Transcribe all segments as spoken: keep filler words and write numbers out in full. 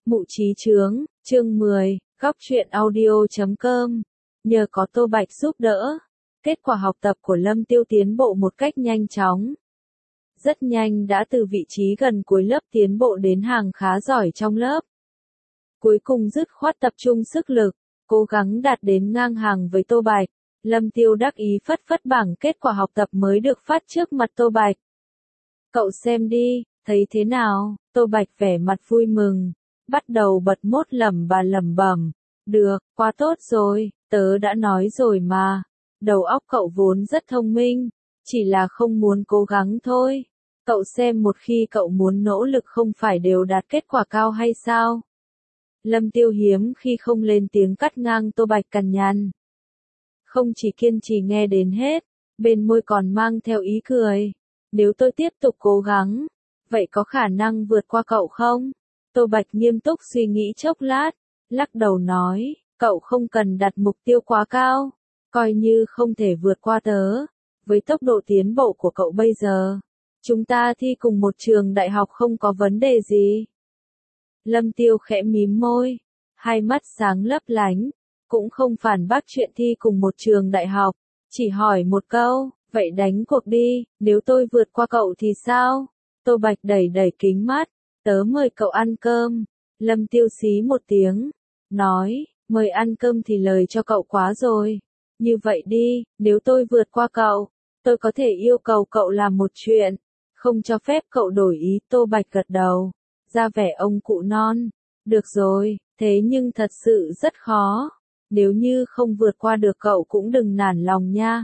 Mụ trí chướng, chương mười, góc truyện audio chấm com. Nhờ có Tô Bạch giúp đỡ, kết quả học tập của Lâm Tiêu tiến bộ một cách nhanh chóng. Rất nhanh đã từ vị trí gần cuối lớp tiến bộ đến hàng khá giỏi trong lớp. Cuối cùng dứt khoát tập trung sức lực, cố gắng đạt đến ngang hàng với Tô Bạch. Lâm Tiêu đắc ý phất phất bảng kết quả học tập mới được phát trước mặt Tô Bạch. Cậu xem đi, thấy thế nào? Tô Bạch vẻ mặt vui mừng, bắt đầu bật mốt lẩm bà lẩm bẩm. Được, quá tốt rồi, tớ đã nói rồi mà. Đầu óc cậu vốn rất thông minh, chỉ là không muốn cố gắng thôi. Cậu xem một khi cậu muốn nỗ lực không phải đều đạt kết quả cao hay sao? Lâm Tiêu hiếm khi không lên tiếng cắt ngang Tô Bạch cằn nhằn. Không chỉ kiên trì nghe đến hết, bên môi còn mang theo ý cười. Nếu tôi tiếp tục cố gắng, vậy có khả năng vượt qua cậu không? Tô Bạch nghiêm túc suy nghĩ chốc lát, lắc đầu nói, cậu không cần đặt mục tiêu quá cao, coi như không thể vượt qua tớ. Với tốc độ tiến bộ của cậu bây giờ, chúng ta thi cùng một trường đại học không có vấn đề gì. Lâm Tiêu khẽ mím môi, hai mắt sáng lấp lánh, cũng không phản bác chuyện thi cùng một trường đại học, chỉ hỏi một câu, vậy đánh cuộc đi, nếu tôi vượt qua cậu thì sao? Tô Bạch đẩy đẩy kính mắt, tớ mời cậu ăn cơm. Lâm Tiêu xí một tiếng, nói, mời ăn cơm thì lời cho cậu quá rồi. Như vậy đi, nếu tôi vượt qua cậu, tôi có thể yêu cầu cậu làm một chuyện, không cho phép cậu đổi ý. Tô Bạch gật đầu, ra vẻ ông cụ non. Được rồi, thế nhưng thật sự rất khó. Nếu như không vượt qua được cậu cũng đừng nản lòng nha.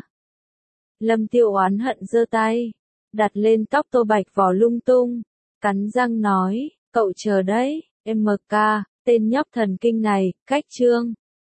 Lâm Tiêu oán hận giơ tay, đặt lên tóc Tô Bạch vò lung tung, cắn răng nói, cậu chờ đấy, em ca, tên nhóc thần kinh này, cách chương.